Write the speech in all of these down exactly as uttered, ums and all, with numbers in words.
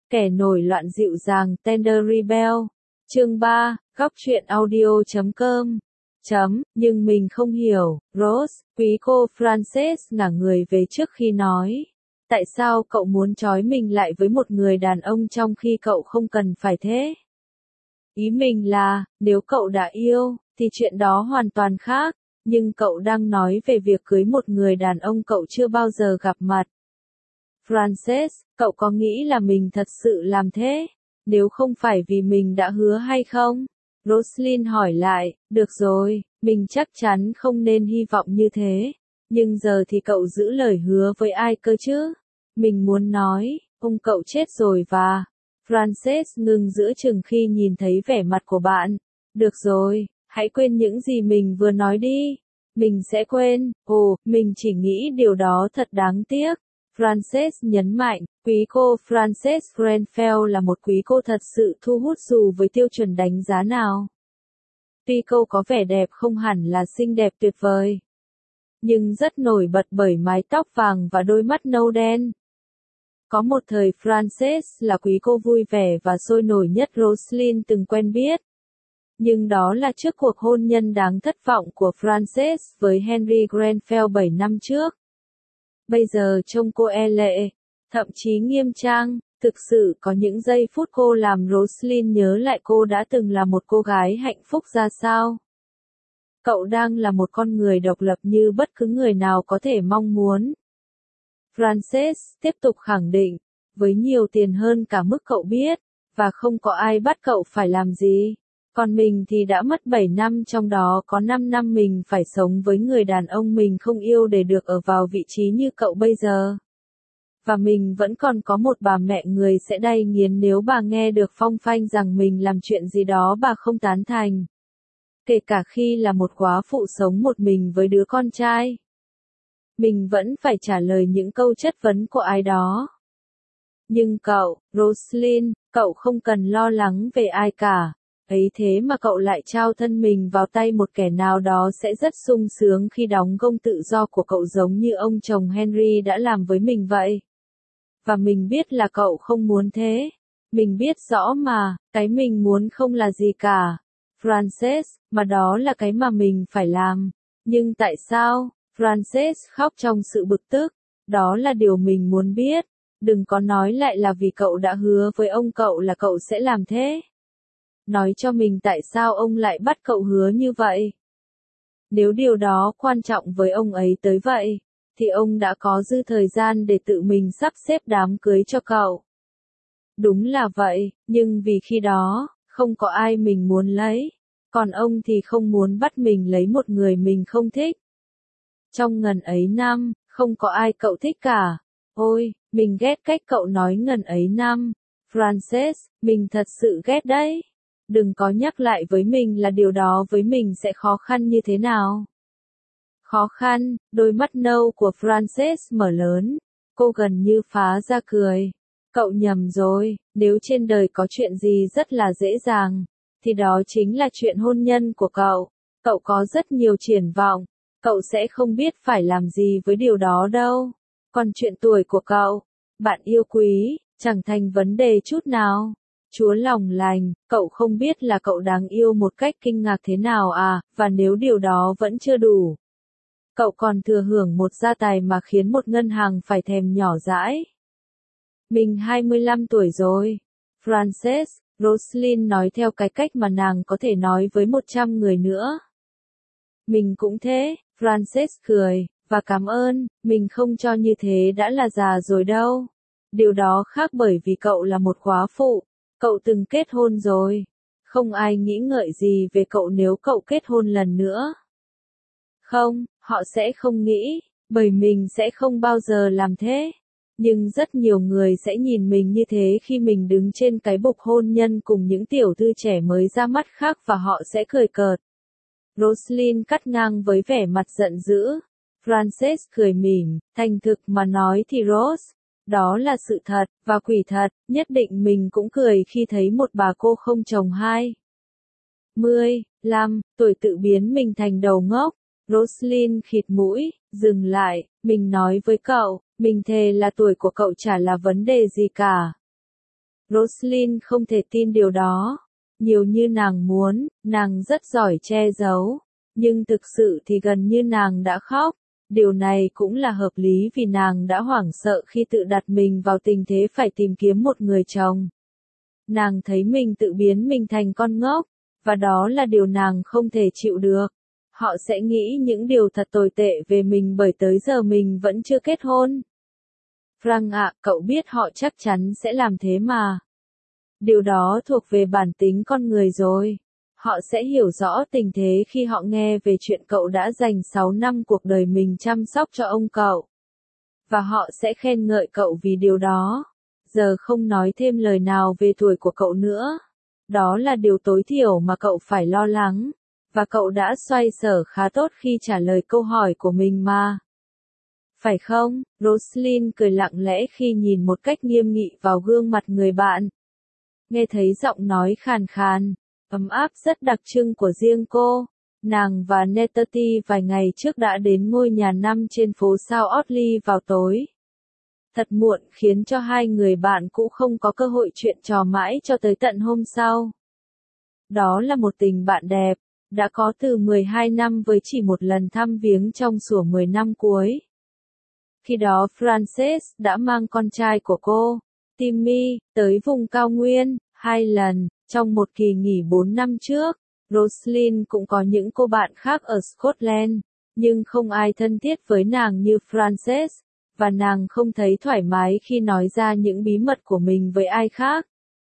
Kẻ nổi loạn dịu dàng Tender Rebel. Chương ba, góc truyện audio chấm com. Chấm, nhưng mình không hiểu, Rose, quý cô Frances ngả người về trước khi nói. Tại sao cậu muốn trói mình lại với một người đàn ông trong khi cậu không cần phải thế? Ý mình là, nếu cậu đã yêu, thì chuyện đó hoàn toàn khác, nhưng cậu đang nói về việc cưới một người đàn ông cậu chưa bao giờ gặp mặt. Frances, cậu có nghĩ là mình thật sự làm thế? Nếu không phải vì mình đã hứa hay không? Roslyn hỏi lại, được rồi, mình chắc chắn không nên hy vọng như thế. Nhưng giờ thì cậu giữ lời hứa với ai cơ chứ? Mình muốn nói, ông cậu chết rồi và... Frances ngừng giữa chừng khi nhìn thấy vẻ mặt của bạn. Được rồi, hãy quên những gì mình vừa nói đi. Mình sẽ quên, ồ, mình chỉ nghĩ điều đó thật đáng tiếc. Frances nhấn mạnh, quý cô Frances Grenfell là một quý cô thật sự thu hút dù với tiêu chuẩn đánh giá nào. Tuy cô có vẻ đẹp không hẳn là xinh đẹp tuyệt vời, nhưng rất nổi bật bởi mái tóc vàng và đôi mắt nâu đen. Có một thời Frances là quý cô vui vẻ và sôi nổi nhất Roslyn từng quen biết. Nhưng đó là trước cuộc hôn nhân đáng thất vọng của Frances với Henry Grenfell bảy năm trước. Bây giờ trông cô e lệ, thậm chí nghiêm trang, thực sự có những giây phút cô làm Roslyn nhớ lại cô đã từng là một cô gái hạnh phúc ra sao. Cậu đang là một con người độc lập như bất cứ người nào có thể mong muốn. Frances tiếp tục khẳng định, với nhiều tiền hơn cả mức cậu biết, và không có ai bắt cậu phải làm gì. Còn mình thì đã mất bảy năm, trong đó có năm năm mình phải sống với người đàn ông mình không yêu để được ở vào vị trí như cậu bây giờ. Và mình vẫn còn có một bà mẹ người sẽ đay nghiến nếu bà nghe được phong phanh rằng mình làm chuyện gì đó bà không tán thành. Kể cả khi là một góa phụ sống một mình với đứa con trai. Mình vẫn phải trả lời những câu chất vấn của ai đó. Nhưng cậu, Roslyn, cậu không cần lo lắng về ai cả. Ấy thế mà cậu lại trao thân mình vào tay một kẻ nào đó sẽ rất sung sướng khi đóng gông tự do của cậu giống như ông chồng Henry đã làm với mình vậy. Và mình biết là cậu không muốn thế. Mình biết rõ mà, cái mình muốn không là gì cả. Frances, mà đó là cái mà mình phải làm. Nhưng tại sao? Frances khóc trong sự bực tức. Đó là điều mình muốn biết. Đừng có nói lại là vì cậu đã hứa với ông cậu là cậu sẽ làm thế. Nói cho mình tại sao ông lại bắt cậu hứa như vậy. Nếu điều đó quan trọng với ông ấy tới vậy, thì ông đã có dư thời gian để tự mình sắp xếp đám cưới cho cậu. Đúng là vậy, nhưng vì khi đó, không có ai mình muốn lấy. Còn ông thì không muốn bắt mình lấy một người mình không thích. Trong ngần ấy năm, không có ai cậu thích cả. Ôi, mình ghét cách cậu nói ngần ấy năm. Frances, mình thật sự ghét đấy. Đừng có nhắc lại với mình là điều đó với mình sẽ khó khăn như thế nào. Khó khăn, đôi mắt nâu của Frances mở lớn. Cô gần như phá ra cười. Cậu nhầm rồi, nếu trên đời có chuyện gì rất là dễ dàng, thì đó chính là chuyện hôn nhân của cậu. Cậu có rất nhiều triển vọng. Cậu sẽ không biết phải làm gì với điều đó đâu. Còn chuyện tuổi của cậu, bạn yêu quý, chẳng thành vấn đề chút nào. Chúa lòng lành, cậu không biết là cậu đáng yêu một cách kinh ngạc thế nào à, và nếu điều đó vẫn chưa đủ. Cậu còn thừa hưởng một gia tài mà khiến một ngân hàng phải thèm nhỏ dãi. Mình hai mươi lăm tuổi rồi. Frances, Roslyn nói theo cái cách mà nàng có thể nói với một trăm người nữa. Mình cũng thế, Frances cười, và cảm ơn, mình không cho như thế đã là già rồi đâu. Điều đó khác bởi vì cậu là một góa phụ. Cậu từng kết hôn rồi. Không ai nghĩ ngợi gì về cậu nếu cậu kết hôn lần nữa. Không, họ sẽ không nghĩ, bởi mình sẽ không bao giờ làm thế. Nhưng rất nhiều người sẽ nhìn mình như thế khi mình đứng trên cái bục hôn nhân cùng những tiểu thư trẻ mới ra mắt khác và họ sẽ cười cợt. Roslyn cắt ngang với vẻ mặt giận dữ. Frances cười mỉm, thành thực mà nói thì Rose. Đó là sự thật, và quỷ thật, nhất định mình cũng cười khi thấy một bà cô không chồng hai. Mười, lăm, tuổi tự biến mình thành đầu ngốc. Roslyn khịt mũi, dừng lại, mình nói với cậu, mình thề là tuổi của cậu chả là vấn đề gì cả. Roslyn không thể tin điều đó. Nhiều như nàng muốn, nàng rất giỏi che giấu. Nhưng thực sự thì gần như nàng đã khóc. Điều này cũng là hợp lý vì nàng đã hoảng sợ khi tự đặt mình vào tình thế phải tìm kiếm một người chồng. Nàng thấy mình tự biến mình thành con ngốc, và đó là điều nàng không thể chịu được. Họ sẽ nghĩ những điều thật tồi tệ về mình bởi tới giờ mình vẫn chưa kết hôn. Frank ạ, cậu biết họ chắc chắn sẽ làm thế mà. Điều đó thuộc về bản tính con người rồi. Họ sẽ hiểu rõ tình thế khi họ nghe về chuyện cậu đã dành sáu năm cuộc đời mình chăm sóc cho ông cậu. Và họ sẽ khen ngợi cậu vì điều đó. Giờ không nói thêm lời nào về tuổi của cậu nữa. Đó là điều tối thiểu mà cậu phải lo lắng. Và cậu đã xoay sở khá tốt khi trả lời câu hỏi của mình mà. Phải không? Roslyn cười lặng lẽ khi nhìn một cách nghiêm nghị vào gương mặt người bạn. Nghe thấy giọng nói khàn khàn, ấm áp rất đặc trưng của riêng cô. Nàng và Nettie vài ngày trước đã đến ngôi nhà năm trên phố South Audley vào tối. Thật muộn khiến cho hai người bạn cũ không có cơ hội chuyện trò mãi cho tới tận hôm sau. Đó là một tình bạn đẹp, đã có từ mười hai năm với chỉ một lần thăm viếng trong suốt mười năm cuối. Khi đó Frances đã mang con trai của cô, Timmy, tới vùng cao nguyên, hai lần, trong một kỳ nghỉ bốn năm trước. Roslyn cũng có những cô bạn khác ở Scotland, nhưng không ai thân thiết với nàng như Frances, và nàng không thấy thoải mái khi nói ra những bí mật của mình với ai khác.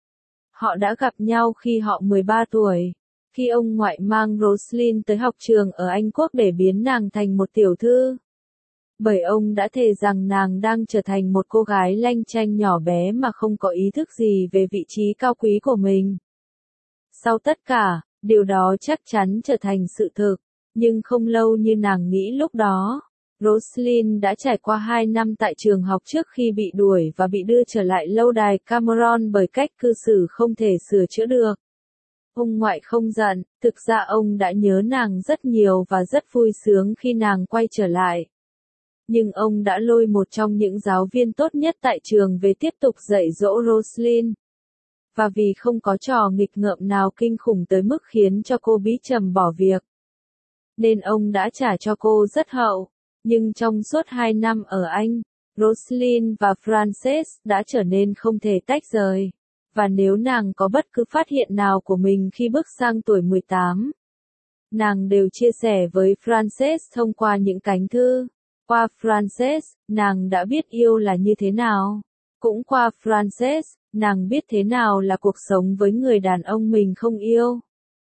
Họ đã gặp nhau khi họ mười ba tuổi, khi ông ngoại mang Roslyn tới học trường ở Anh Quốc để biến nàng thành một tiểu thư. Bởi ông đã thề rằng nàng đang trở thành một cô gái lanh chanh nhỏ bé mà không có ý thức gì về vị trí cao quý của mình. Sau tất cả, điều đó chắc chắn trở thành sự thực, nhưng không lâu như nàng nghĩ lúc đó. Roslyn đã trải qua hai năm tại trường học trước khi bị đuổi và bị đưa trở lại lâu đài Cameron bởi cách cư xử không thể sửa chữa được. Ông ngoại không giận, thực ra ông đã nhớ nàng rất nhiều và rất vui sướng khi nàng quay trở lại. Nhưng ông đã lôi một trong những giáo viên tốt nhất tại trường về tiếp tục dạy dỗ Roslyn. Và vì không có trò nghịch ngợm nào kinh khủng tới mức khiến cho cô bí trầm bỏ việc, nên ông đã trả cho cô rất hậu. Nhưng trong suốt hai năm ở Anh, Roslyn và Frances đã trở nên không thể tách rời. Và nếu nàng có bất cứ phát hiện nào của mình khi bước sang tuổi mười tám, nàng đều chia sẻ với Frances thông qua những cánh thư. Qua Frances, nàng đã biết yêu là như thế nào. Cũng qua Frances, nàng biết thế nào là cuộc sống với người đàn ông mình không yêu.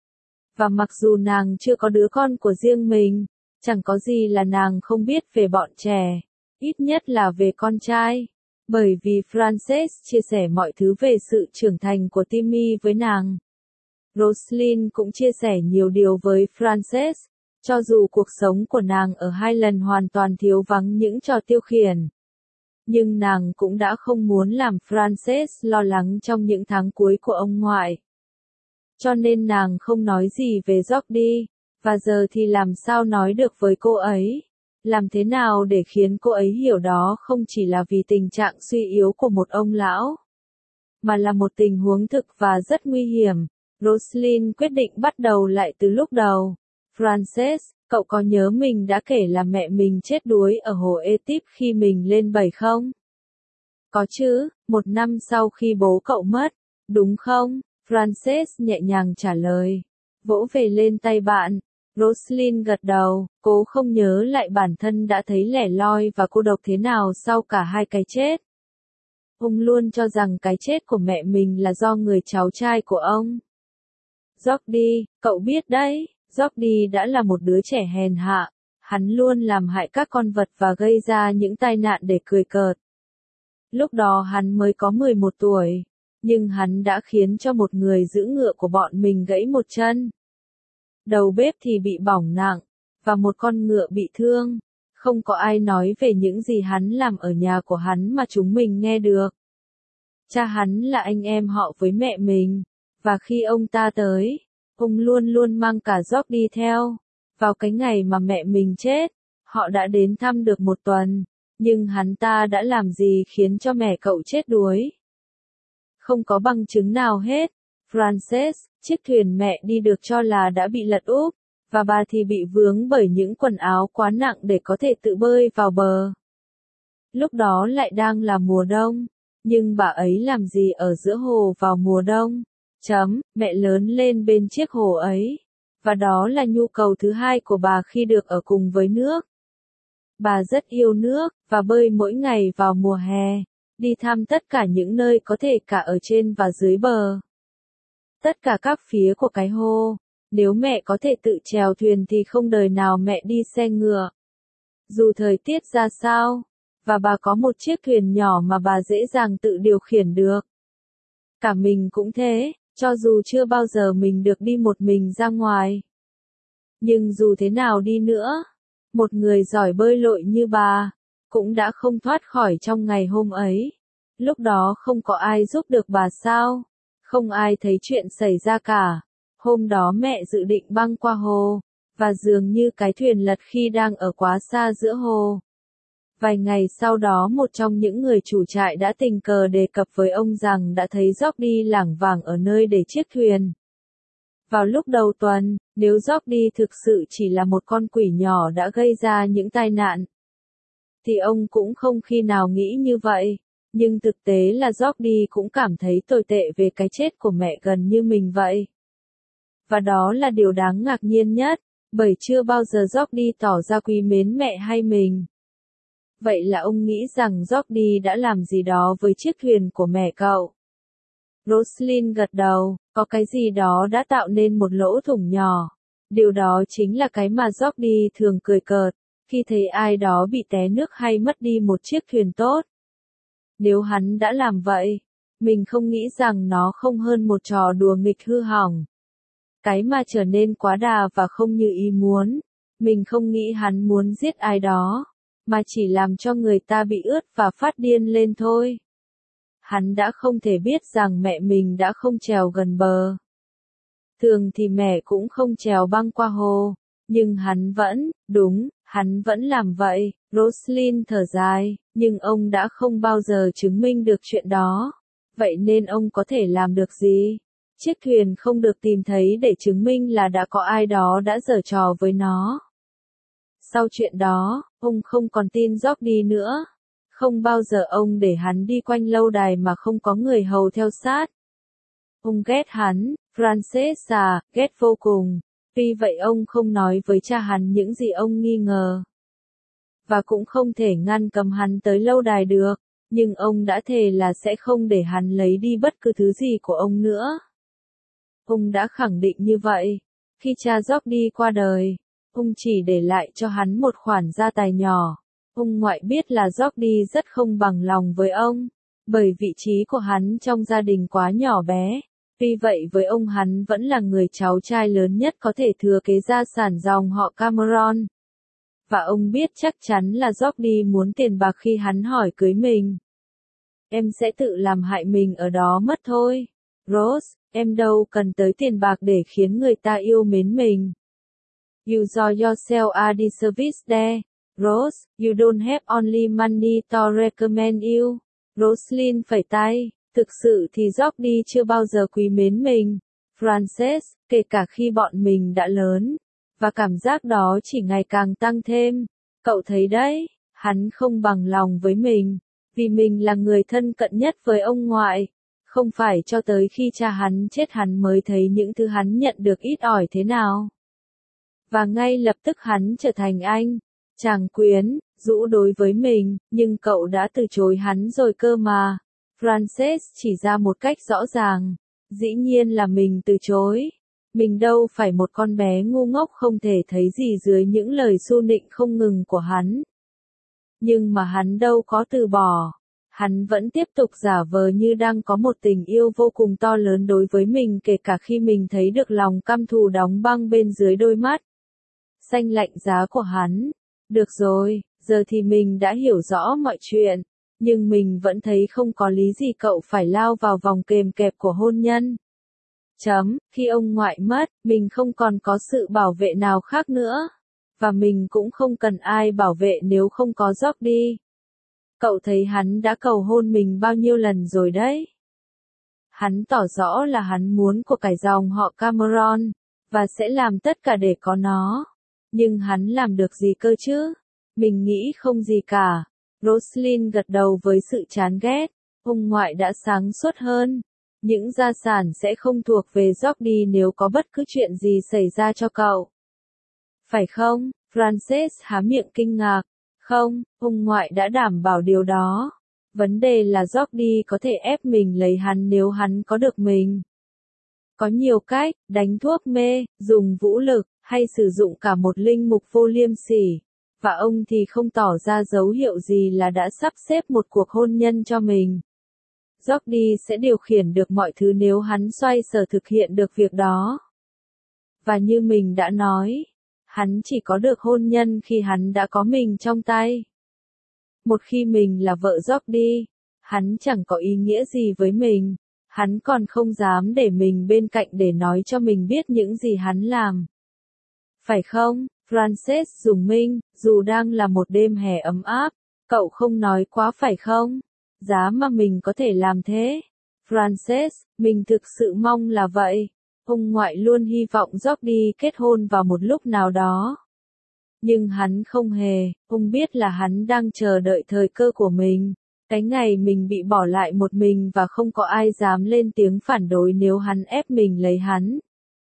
Và mặc dù nàng chưa có đứa con của riêng mình, chẳng có gì là nàng không biết về bọn trẻ, ít nhất là về con trai. Bởi vì Frances chia sẻ mọi thứ về sự trưởng thành của Timmy với nàng. Roslyn cũng chia sẻ nhiều điều với Frances, cho dù cuộc sống của nàng ở hai lần hoàn toàn thiếu vắng những trò tiêu khiển. Nhưng nàng cũng đã không muốn làm Frances lo lắng trong những tháng cuối của ông ngoại. Cho nên nàng không nói gì về Georgie, và giờ thì làm sao nói được với cô ấy? Làm thế nào để khiến cô ấy hiểu đó không chỉ là vì tình trạng suy yếu của một ông lão, mà là một tình huống thực và rất nguy hiểm. Roslyn quyết định bắt đầu lại từ lúc đầu. Frances, cậu có nhớ mình đã kể là mẹ mình chết đuối ở hồ Etip khi mình lên bảy không? Có chứ, một năm sau khi bố cậu mất, đúng không? Frances nhẹ nhàng trả lời. Vỗ về lên tay bạn. Roslyn gật đầu, cố không nhớ lại bản thân đã thấy lẻ loi và cô độc thế nào sau cả hai cái chết. Ông luôn cho rằng cái chết của mẹ mình là do người cháu trai của ông. Georgie, cậu biết đấy, Georgie đã là một đứa trẻ hèn hạ, hắn luôn làm hại các con vật và gây ra những tai nạn để cười cợt. Lúc đó hắn mới có mười một tuổi, nhưng hắn đã khiến cho một người giữ ngựa của bọn mình gãy một chân. Đầu bếp thì bị bỏng nặng, và một con ngựa bị thương. Không có ai nói về những gì hắn làm ở nhà của hắn mà chúng mình nghe được. Cha hắn là anh em họ với mẹ mình, và khi ông ta tới, ông luôn luôn mang cả Georgie theo. Vào cái ngày mà mẹ mình chết, họ đã đến thăm được một tuần, nhưng hắn ta đã làm gì khiến cho mẹ cậu chết đuối? Không có bằng chứng nào hết. Frances, chiếc thuyền mẹ đi được cho là đã bị lật úp, và bà thì bị vướng bởi những quần áo quá nặng để có thể tự bơi vào bờ. Lúc đó lại đang là mùa đông, nhưng bà ấy làm gì ở giữa hồ vào mùa đông? Chấm, mẹ lớn lên bên chiếc hồ ấy, và đó là nhu cầu thứ hai của bà khi được ở cùng với nước. Bà rất yêu nước, và bơi mỗi ngày vào mùa hè, đi thăm tất cả những nơi có thể cả ở trên và dưới bờ. Tất cả các phía của cái hồ. Nếu mẹ có thể tự chèo thuyền thì không đời nào mẹ đi xe ngựa. Dù thời tiết ra sao, và bà có một chiếc thuyền nhỏ mà bà dễ dàng tự điều khiển được. Cả mình cũng thế, cho dù chưa bao giờ mình được đi một mình ra ngoài. Nhưng dù thế nào đi nữa, một người giỏi bơi lội như bà, cũng đã không thoát khỏi trong ngày hôm ấy. Lúc đó không có ai giúp được bà sao? Không ai thấy chuyện xảy ra cả. Hôm đó mẹ dự định băng qua hồ, và dường như cái thuyền lật khi đang ở quá xa giữa hồ. Vài ngày sau đó một trong những người chủ trại đã tình cờ đề cập với ông rằng đã thấy George lảng vảng ở nơi để chiếc thuyền. Vào lúc đầu tuần, nếu George thực sự chỉ là một con quỷ nhỏ đã gây ra những tai nạn, thì ông cũng không khi nào nghĩ như vậy. Nhưng thực tế là George cũng cảm thấy tồi tệ về cái chết của mẹ gần như mình vậy. Và đó là điều đáng ngạc nhiên nhất, bởi chưa bao giờ George tỏ ra quý mến mẹ hay mình. Vậy là ông nghĩ rằng George đã làm gì đó với chiếc thuyền của mẹ cậu. Roslyn gật đầu, có cái gì đó đã tạo nên một lỗ thủng nhỏ. Điều đó chính là cái mà George thường cười cợt, khi thấy ai đó bị té nước hay mất đi một chiếc thuyền tốt. Nếu hắn đã làm vậy, mình không nghĩ rằng nó không hơn một trò đùa nghịch hư hỏng. Cái mà trở nên quá đà và không như ý muốn. Mình không nghĩ hắn muốn giết ai đó, mà chỉ làm cho người ta bị ướt và phát điên lên thôi. Hắn đã không thể biết rằng mẹ mình đã không trèo gần bờ. Thường thì mẹ cũng không trèo băng qua hồ, nhưng hắn vẫn, đúng, hắn vẫn làm vậy. Roslyn thở dài, nhưng ông đã không bao giờ chứng minh được chuyện đó. Vậy nên ông có thể làm được gì? Chiếc thuyền không được tìm thấy để chứng minh là đã có ai đó đã giở trò với nó. Sau chuyện đó, ông không còn tin George nữa. Không bao giờ ông để hắn đi quanh lâu đài mà không có người hầu theo sát. Ông ghét hắn, Frances à, ghét vô cùng. Tuy vậy ông không nói với cha hắn những gì ông nghi ngờ. Và cũng không thể ngăn cấm hắn tới lâu đài được, nhưng ông đã thề là sẽ không để hắn lấy đi bất cứ thứ gì của ông nữa. Ông đã khẳng định như vậy. Khi cha George qua đời, ông chỉ để lại cho hắn một khoản gia tài nhỏ. Ông ngoại biết là George rất không bằng lòng với ông, bởi vị trí của hắn trong gia đình quá nhỏ bé. Tuy vậy với ông hắn vẫn là người cháu trai lớn nhất có thể thừa kế gia sản dòng họ Cameron. Và ông biết chắc chắn là George muốn tiền bạc khi hắn hỏi cưới mình. Em sẽ tự làm hại mình ở đó mất thôi. Rose, em đâu cần tới tiền bạc để khiến người ta yêu mến mình. You saw yourself a disservice there. Rose, you don't have only money to recommend you. Roslyn phẩy tay, thực sự thì George chưa bao giờ quý mến mình. Frances, kể cả khi bọn mình đã lớn. Và cảm giác đó chỉ ngày càng tăng thêm. Cậu thấy đấy, hắn không bằng lòng với mình. Vì mình là người thân cận nhất với ông ngoại. Không phải cho tới khi cha hắn chết hắn mới thấy những thứ hắn nhận được ít ỏi thế nào. Và ngay lập tức hắn trở thành anh chàng quyến rũ đối với mình, nhưng cậu đã từ chối hắn rồi cơ mà. Frances chỉ ra một cách rõ ràng. Dĩ nhiên là mình từ chối. Mình đâu phải một con bé ngu ngốc không thể thấy gì dưới những lời xu nịnh không ngừng của hắn. Nhưng mà hắn đâu có từ bỏ. Hắn vẫn tiếp tục giả vờ như đang có một tình yêu vô cùng to lớn đối với mình kể cả khi mình thấy được lòng căm thù đóng băng bên dưới đôi mắt xanh lạnh giá của hắn. Được rồi, giờ thì mình đã hiểu rõ mọi chuyện, nhưng mình vẫn thấy không có lý gì cậu phải lao vào vòng kềm kẹp của hôn nhân. Chấm, khi ông ngoại mất, mình không còn có sự bảo vệ nào khác nữa. Và mình cũng không cần ai bảo vệ nếu không có George. Cậu thấy hắn đã cầu hôn mình bao nhiêu lần rồi đấy. Hắn tỏ rõ là hắn muốn của cải dòng họ Cameron, và sẽ làm tất cả để có nó. Nhưng hắn làm được gì cơ chứ? Mình nghĩ không gì cả. Roslyn gật đầu với sự chán ghét. Ông ngoại đã sáng suốt hơn. Những gia sản sẽ không thuộc về Jordi nếu có bất cứ chuyện gì xảy ra cho cậu. Phải không? Frances há miệng kinh ngạc. Không, ông ngoại đã đảm bảo điều đó. Vấn đề là Jordi có thể ép mình lấy hắn nếu hắn có được mình. Có nhiều cách, đánh thuốc mê, dùng vũ lực, hay sử dụng cả một linh mục vô liêm sỉ. Và ông thì không tỏ ra dấu hiệu gì là đã sắp xếp một cuộc hôn nhân cho mình. Jordi sẽ điều khiển được mọi thứ nếu hắn xoay sở thực hiện được việc đó. Và như mình đã nói, hắn chỉ có được hôn nhân khi hắn đã có mình trong tay. Một khi mình là vợ Jordi, hắn chẳng có ý nghĩa gì với mình. Hắn còn không dám để mình bên cạnh để nói cho mình biết những gì hắn làm. Phải không, Frances dùng minh, dù đang là một đêm hè ấm áp, cậu không nói quá phải không? Giá mà mình có thể làm thế. Frances, mình thực sự mong là vậy. Ông ngoại luôn hy vọng Jordi kết hôn vào một lúc nào đó. Nhưng hắn không hề, ông biết là hắn đang chờ đợi thời cơ của mình. Cái ngày mình bị bỏ lại một mình và không có ai dám lên tiếng phản đối nếu hắn ép mình lấy hắn.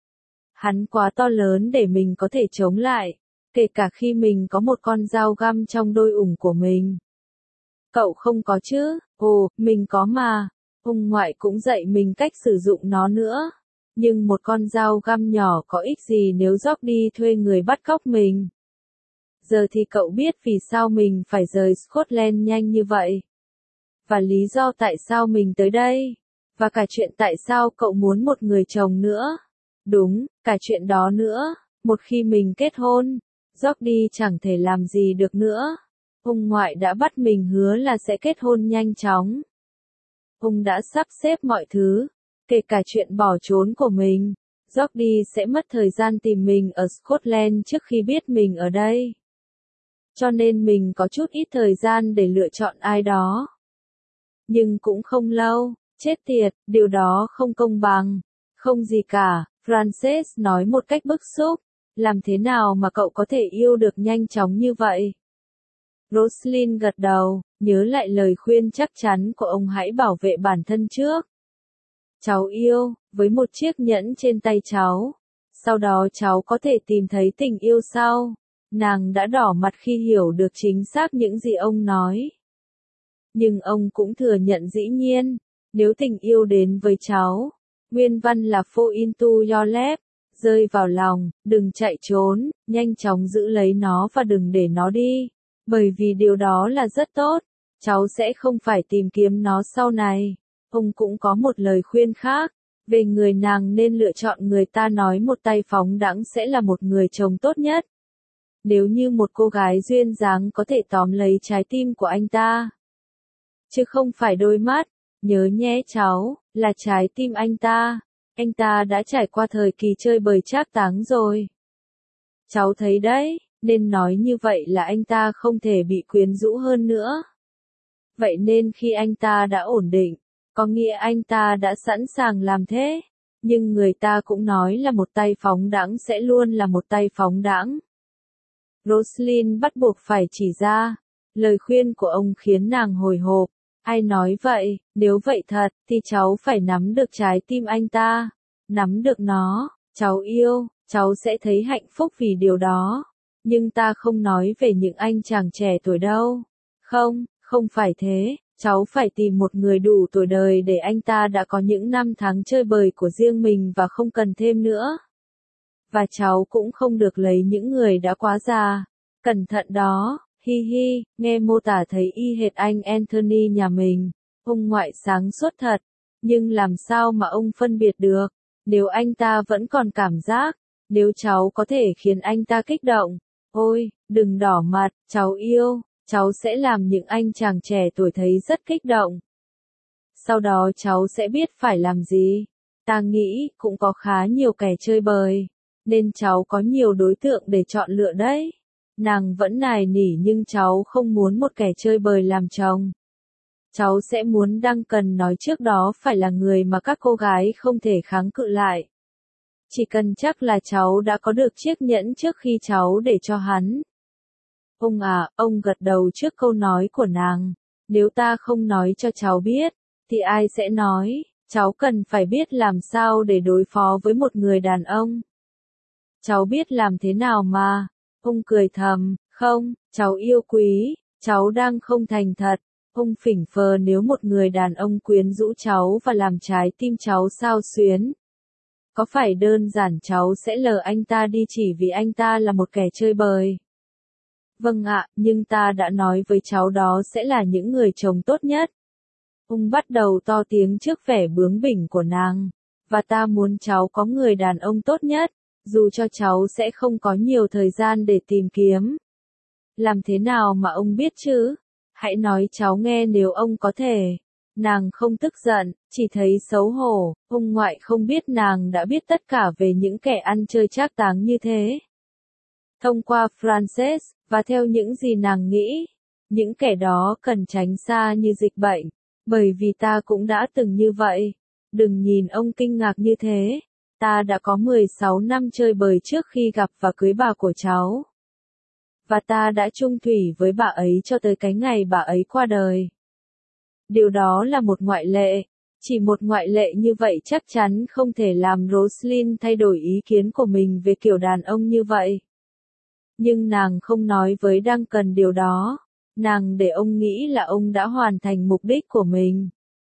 Hắn quá to lớn để mình có thể chống lại, kể cả khi mình có một con dao găm trong đôi ủng của mình. Cậu không có chứ? Ồ, mình có mà. Ông ngoại cũng dạy mình cách sử dụng nó nữa. Nhưng một con dao găm nhỏ có ích gì nếu Jordi thuê người bắt cóc mình? Giờ thì cậu biết vì sao mình phải rời Scotland nhanh như vậy. Và lý do tại sao mình tới đây. Và cả chuyện tại sao cậu muốn một người chồng nữa. Đúng, cả chuyện đó nữa. Một khi mình kết hôn, Jordi chẳng thể làm gì được nữa. Ông ngoại đã bắt mình hứa là sẽ kết hôn nhanh chóng. Ông đã sắp xếp mọi thứ, kể cả chuyện bỏ trốn của mình. Jordi sẽ mất thời gian tìm mình ở Scotland trước khi biết mình ở đây. Cho nên mình có chút ít thời gian để lựa chọn ai đó. Nhưng cũng không lâu, chết tiệt, điều đó không công bằng. Không gì cả, Frances nói một cách bức xúc. Làm thế nào mà cậu có thể yêu được nhanh chóng như vậy? Roslyn gật đầu, nhớ lại lời khuyên chắc chắn của ông hãy bảo vệ bản thân trước. Cháu yêu, với một chiếc nhẫn trên tay cháu. Sau đó cháu có thể tìm thấy tình yêu sau. Nàng đã đỏ mặt khi hiểu được chính xác những gì ông nói. Nhưng ông cũng thừa nhận dĩ nhiên, nếu tình yêu đến với cháu, nguyên văn là fall into your lap, rơi vào lòng, đừng chạy trốn, nhanh chóng giữ lấy nó và đừng để nó đi, bởi vì điều đó là rất tốt, cháu sẽ không phải tìm kiếm nó sau này. Ông cũng có một lời khuyên khác, về người nàng nên lựa chọn người ta nói một tay phóng đãng sẽ là một người chồng tốt nhất. Nếu như một cô gái duyên dáng có thể tóm lấy trái tim của anh ta. Chứ không phải đôi mắt, nhớ nhé cháu, là trái tim anh ta. Anh ta đã trải qua thời kỳ chơi bời trác táng rồi. Cháu thấy đấy, nên nói như vậy là anh ta không thể bị quyến rũ hơn nữa. Vậy nên khi anh ta đã ổn định, có nghĩa anh ta đã sẵn sàng làm thế. Nhưng người ta cũng nói là một tay phóng đãng sẽ luôn là một tay phóng đãng. Roslyn bắt buộc phải chỉ ra. Lời khuyên của ông khiến nàng hồi hộp. Ai nói vậy, nếu vậy thật, thì cháu phải nắm được trái tim anh ta. Nắm được nó, cháu yêu, cháu sẽ thấy hạnh phúc vì điều đó. Nhưng ta không nói về những anh chàng trẻ tuổi đâu. Không, không phải thế, cháu phải tìm một người đủ tuổi đời để anh ta đã có những năm tháng chơi bời của riêng mình và không cần thêm nữa. Và cháu cũng không được lấy những người đã quá già. Cẩn thận đó. Hi hi, nghe mô tả thấy y hệt anh Anthony nhà mình. Ông ngoại sáng suốt thật. Nhưng làm sao mà ông phân biệt được? Nếu anh ta vẫn còn cảm giác, nếu cháu có thể khiến anh ta kích động. Ôi, đừng đỏ mặt, cháu yêu, cháu sẽ làm những anh chàng trẻ tuổi thấy rất kích động. Sau đó cháu sẽ biết phải làm gì. Ta nghĩ cũng có khá nhiều kẻ chơi bời, nên cháu có nhiều đối tượng để chọn lựa đấy. Nàng vẫn nài nỉ nhưng cháu không muốn một kẻ chơi bời làm chồng. cháu sẽ muốn Duncan nói trước đó phải là người mà các cô gái không thể kháng cự lại. Chỉ cần chắc là cháu đã có được chiếc nhẫn trước khi cháu để cho hắn. Ông à, ông gật đầu trước câu nói của nàng. Nếu ta không nói cho cháu biết, thì ai sẽ nói, cháu cần phải biết làm sao để đối phó với một người đàn ông. Cháu biết làm thế nào mà. Ông cười thầm, không, cháu yêu quý, cháu đang không thành thật. Ông phỉnh phờ nếu một người đàn ông quyến rũ cháu và làm trái tim cháu xao xuyến. Có phải đơn giản cháu sẽ lờ anh ta đi chỉ vì anh ta là một kẻ chơi bời? Vâng ạ, nhưng ta đã nói với cháu đó sẽ là những người chồng tốt nhất. Ông bắt đầu to tiếng trước vẻ bướng bỉnh của nàng. Và ta muốn cháu có người đàn ông tốt nhất, dù cho cháu sẽ không có nhiều thời gian để tìm kiếm. Làm thế nào mà ông biết chứ? Hãy nói cháu nghe nếu ông có thể. Nàng không tức giận, chỉ thấy xấu hổ, ông ngoại không biết nàng đã biết tất cả về những kẻ ăn chơi trác táng như thế. Thông qua Frances, và theo những gì nàng nghĩ, những kẻ đó cần tránh xa như dịch bệnh, bởi vì ta cũng đã từng như vậy. Đừng nhìn ông kinh ngạc như thế, ta đã có mười sáu năm chơi bời trước khi gặp và cưới bà của cháu. Và ta đã chung thủy với bà ấy cho tới cái ngày bà ấy qua đời. Điều đó là một ngoại lệ, chỉ một ngoại lệ như vậy chắc chắn không thể làm Roslyn thay đổi ý kiến của mình về kiểu đàn ông như vậy. Nhưng nàng không nói với Duncan điều đó, nàng để ông nghĩ là ông đã hoàn thành mục đích của mình.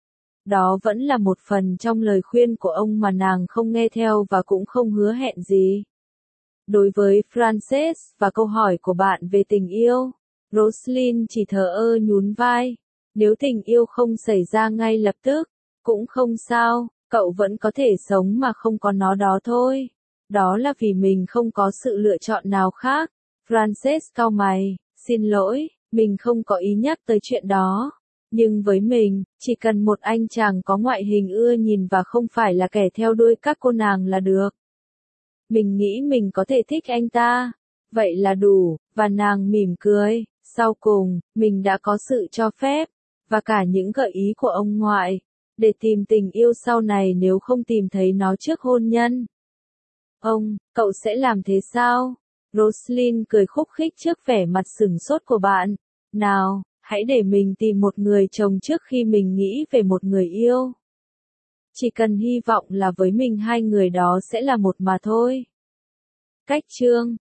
Đó vẫn là một phần trong lời khuyên của ông mà nàng không nghe theo và cũng không hứa hẹn gì. Đối với Frances và câu hỏi của bạn về tình yêu, Roslyn chỉ thờ ơ nhún vai. Nếu tình yêu không xảy ra ngay lập tức, cũng không sao, cậu vẫn có thể sống mà không có nó đó thôi. Đó là vì mình không có sự lựa chọn nào khác. Frances cau mày, xin lỗi, mình không có ý nhắc tới chuyện đó. Nhưng với mình, chỉ cần một anh chàng có ngoại hình ưa nhìn và không phải là kẻ theo đuôi các cô nàng là được. Mình nghĩ mình có thể thích anh ta. Vậy là đủ, và nàng mỉm cười. Sau cùng, mình đã có sự cho phép, và cả những gợi ý của ông ngoại, để tìm tình yêu sau này nếu không tìm thấy nó trước hôn nhân. Ông, cậu sẽ làm thế sao? Roslyn cười khúc khích trước vẻ mặt sửng sốt của bạn. Nào, hãy để mình tìm một người chồng trước khi mình nghĩ về một người yêu. Chỉ cần hy vọng là với mình hai người đó sẽ là một mà thôi. Cách chương